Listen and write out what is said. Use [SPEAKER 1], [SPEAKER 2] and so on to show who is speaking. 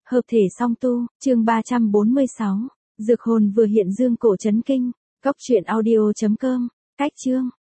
[SPEAKER 1] Hợp thể song tu, chương 346. Dược hồn vừa hiện dương cổ chấn kinh. Cóc truyện audio.com. Cách chương.